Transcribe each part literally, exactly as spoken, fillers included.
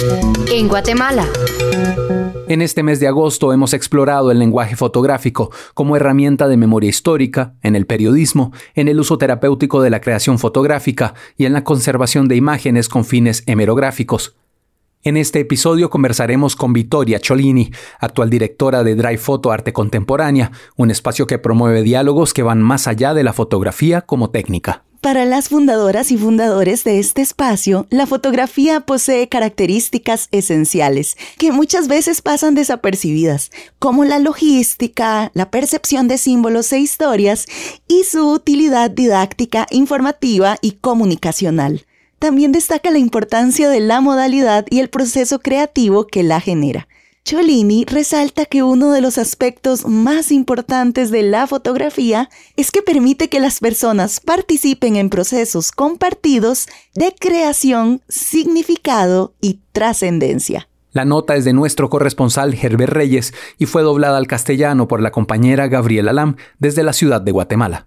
En Guatemala. En este mes de agosto hemos explorado el lenguaje fotográfico como herramienta de memoria histórica, en el periodismo, en el uso terapéutico de la creación fotográfica y en la conservación de imágenes con fines hemerográficos. En este episodio conversaremos con Vittoria Ciolini, actual directora de Drive Photo Arte Contemporánea, un espacio que promueve diálogos que van más allá de la fotografía como técnica. Para las fundadoras y fundadores de este espacio, la fotografía posee características esenciales que muchas veces pasan desapercibidas, como la logística, la percepción de símbolos e historias y su utilidad didáctica, informativa y comunicacional. También destaca la importancia de la modalidad y el proceso creativo que la genera. Ciolini resalta que uno de los aspectos más importantes de la fotografía es que permite que las personas participen en procesos compartidos de creación, significado y trascendencia. La nota es de nuestro corresponsal Herbert Reyes y fue doblada al castellano por la compañera Gabriela Lam desde la ciudad de Guatemala.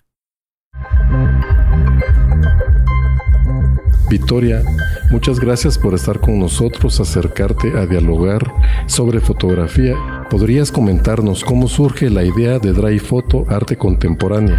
Vittoria, muchas gracias por estar con nosotros, acercarte a dialogar sobre fotografía. ¿Podrías comentarnos cómo surge la idea de Drive Photo Arte Contemporánea?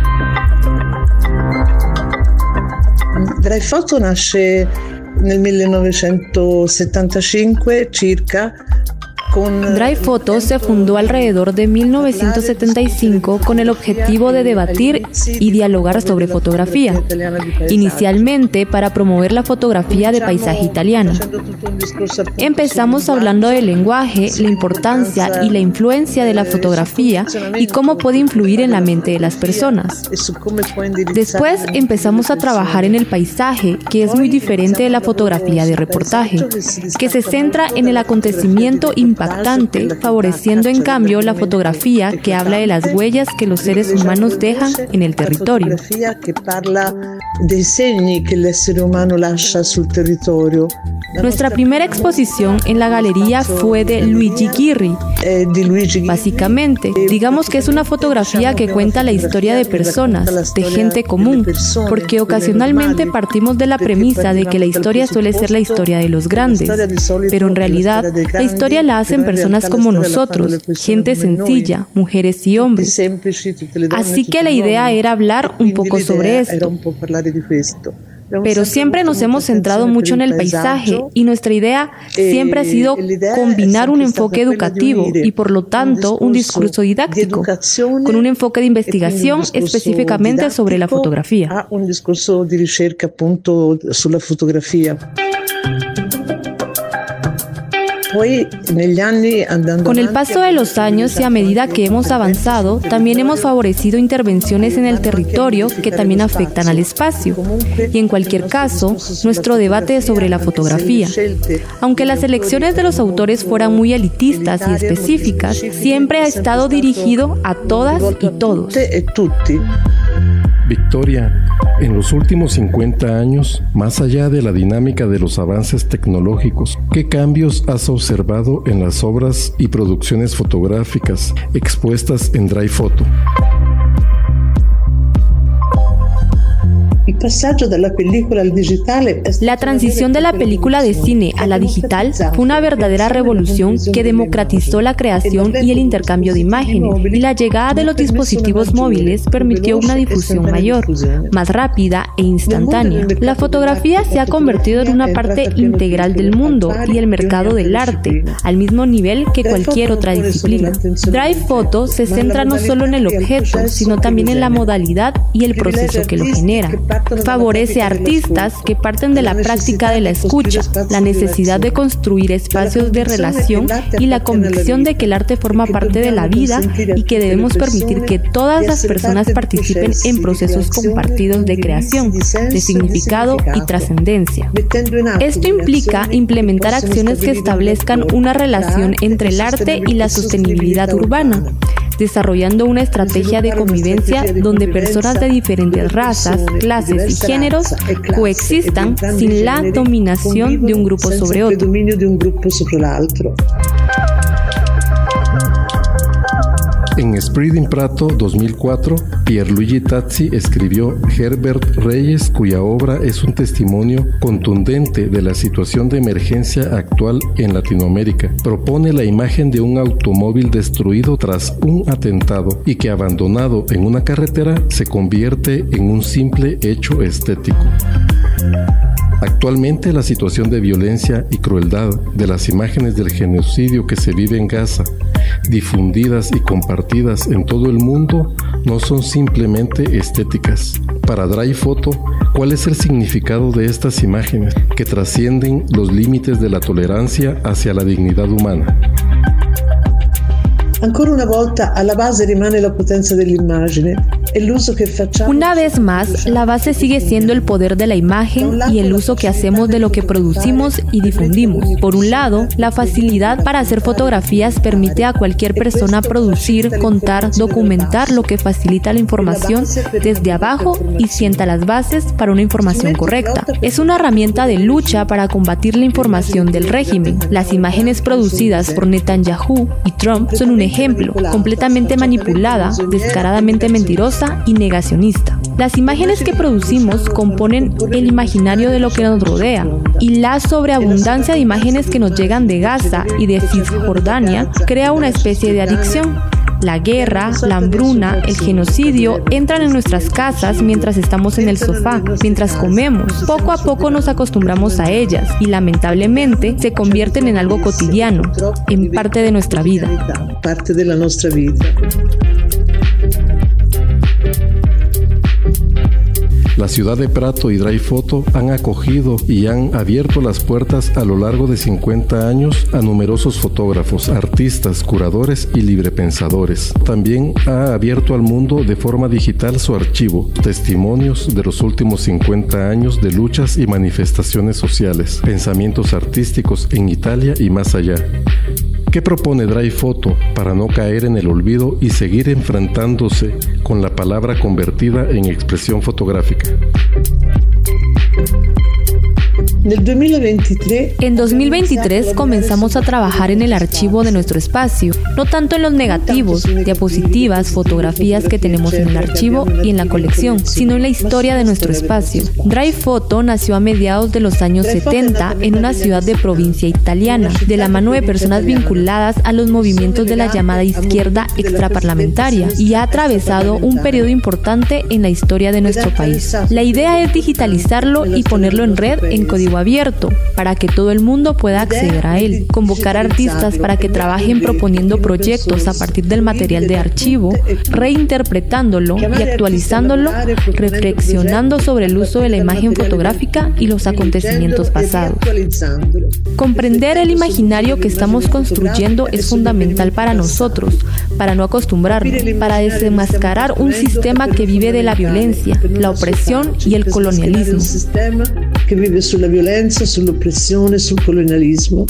Drive Photo nasce nel millenovecentosettantacinque circa. Drive Photo se fundó alrededor de mil novecientos setenta y cinco con el objetivo de debatir y dialogar sobre fotografía, inicialmente para promover la fotografía de paisaje italiana. Empezamos hablando del lenguaje, la importancia y la influencia de la fotografía y cómo puede influir en la mente de las personas. Después empezamos a trabajar en el paisaje, que es muy diferente de la fotografía de reportaje, que se centra en el acontecimiento impactante, favoreciendo en cambio la fotografía que habla de las huellas que los seres humanos dejan en el territorio. Nuestra primera exposición en la galería fue de Luigi Ghirri. Básicamente, digamos que es una fotografía que cuenta la historia de personas, de gente común, porque ocasionalmente partimos de la premisa de que la historia suele ser la historia de los grandes, pero en realidad la historia la hacen personas como nosotros, gente sencilla, mujeres y hombres. Así que la idea era hablar un poco sobre esto. Pero siempre nos hemos centrado mucho en el paisaje y nuestra idea siempre ha sido combinar un enfoque educativo y por lo tanto un discurso didáctico con un enfoque de investigación específicamente sobre la fotografía. Un discurso de ricerca appunto sulla fotografia. Con el paso de los años y a medida que hemos avanzado, también hemos favorecido intervenciones en el territorio que también afectan al espacio. Y en cualquier caso, nuestro debate es sobre la fotografía. Aunque las elecciones de los autores fueran muy elitistas y específicas, siempre ha estado dirigido a todas y todos. Vittoria, en los últimos cincuenta años, más allá de la dinámica de los avances tecnológicos, ¿qué cambios has observado en las obras y producciones fotográficas expuestas en Drive Photo? La transición de la película de cine a la digital fue una verdadera revolución que democratizó la creación y el intercambio de imágenes, y la llegada de los dispositivos móviles permitió una difusión mayor, más rápida e instantánea. La fotografía se ha convertido en una parte integral del mundo y el mercado del arte, al mismo nivel que cualquier otra disciplina. Drive Photo se centra no solo en el objeto, sino también en la modalidad y el proceso que lo genera. Favorece a artistas que parten de la práctica de la escucha, la necesidad de construir espacios de relación y la convicción de que el arte forma parte de la vida y que debemos permitir que todas las personas participen en procesos compartidos de creación, de significado y trascendencia. Esto implica implementar acciones que establezcan una relación entre el arte y la sostenibilidad urbana, desarrollando una estrategia de convivencia donde personas de diferentes razas, clases y géneros coexistan sin la dominación de un grupo sobre otro. En Spreading Prato dos mil cuatro, Pierluigi Tazzi escribió Herbert Reyes, cuya obra es un testimonio contundente de la situación de emergencia actual en Latinoamérica. Propone la imagen de un automóvil destruido tras un atentado y que, abandonado en una carretera, se convierte en un simple hecho estético. Actualmente, la situación de violencia y crueldad de las imágenes del genocidio que se vive en Gaza, difundidas y compartidas en todo el mundo, no son simplemente estéticas. Para Dry Photo, ¿cuál es el significado de estas imágenes que trascienden los límites de la tolerancia hacia la dignidad humana? Ancora una volta, alla base rimane la potenza dell'immagine e l'uso che facciamo. Una vez más, la base sigue siendo el poder de la imagen y el uso que hacemos de lo que producimos y difundimos. Por un lado, la facilidad para hacer fotografías permite a cualquier persona producir, contar, documentar, lo que facilita la información desde abajo y sienta las bases para una información correcta. Es una herramienta de lucha para combatir la información del régimen. Las imágenes producidas por Netanyahu y Trump son un ejemplo, completamente manipulada, descaradamente mentirosa y negacionista. Las imágenes que producimos componen el imaginario de lo que nos rodea, y la sobreabundancia de imágenes que nos llegan de Gaza y de Cisjordania crea una especie de adicción. La guerra, la hambruna, el genocidio entran en nuestras casas mientras estamos en el sofá, mientras comemos. Poco a poco nos acostumbramos a ellas y lamentablemente se convierten en algo cotidiano, en parte de nuestra vida. Parte de la nuestra vida. La ciudad de Prato y Dry Photo han acogido y han abierto las puertas a lo largo de cincuenta años a numerosos fotógrafos, artistas, curadores y librepensadores. También ha abierto al mundo de forma digital su archivo, testimonios de los últimos cincuenta años de luchas y manifestaciones sociales, pensamientos artísticos en Italia y más allá. ¿Qué propone Dry Photo para no caer en el olvido y seguir enfrentándose con la palabra convertida en expresión fotográfica? En dos mil veintitrés comenzamos a trabajar en el archivo de nuestro espacio, no tanto en los negativos, diapositivas, fotografías que tenemos en el archivo y en la colección, sino en la historia de nuestro espacio. Dry Photo nació a mediados de los años setenta en una ciudad de provincia italiana, de la mano de personas vinculadas a los movimientos de la llamada izquierda extraparlamentaria, y ha atravesado un periodo importante en la historia de nuestro país. La idea es digitalizarlo y ponerlo en red en código abierto para que todo el mundo pueda acceder a él, convocar artistas para que trabajen proponiendo proyectos a partir del material de archivo, reinterpretándolo y actualizándolo, reflexionando sobre el uso de la imagen fotográfica y los acontecimientos pasados. Comprender el imaginario que estamos construyendo es fundamental para nosotros, para no acostumbrarnos, para desenmascarar un sistema que vive de la violencia, la opresión y el colonialismo. Che vive sulla violenza, sull'oppressione, sul colonialismo.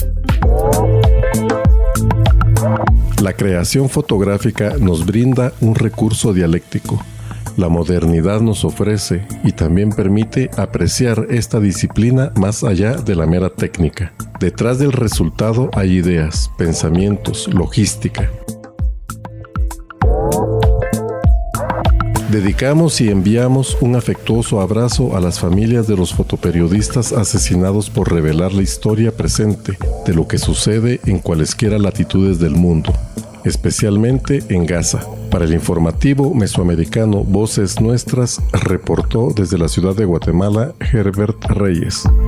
La creación fotográfica nos brinda un recurso dialéctico. La modernidad nos ofrece y también permite apreciar esta disciplina más allá de la mera técnica. Detrás del resultado hay ideas, pensamientos, logística. Dedicamos y enviamos un afectuoso abrazo a las familias de los fotoperiodistas asesinados por revelar la historia presente de lo que sucede en cualesquiera latitudes del mundo, especialmente en Gaza. Para el informativo mesoamericano Voces Nuestras, reportó desde la ciudad de Guatemala Herbert Reyes.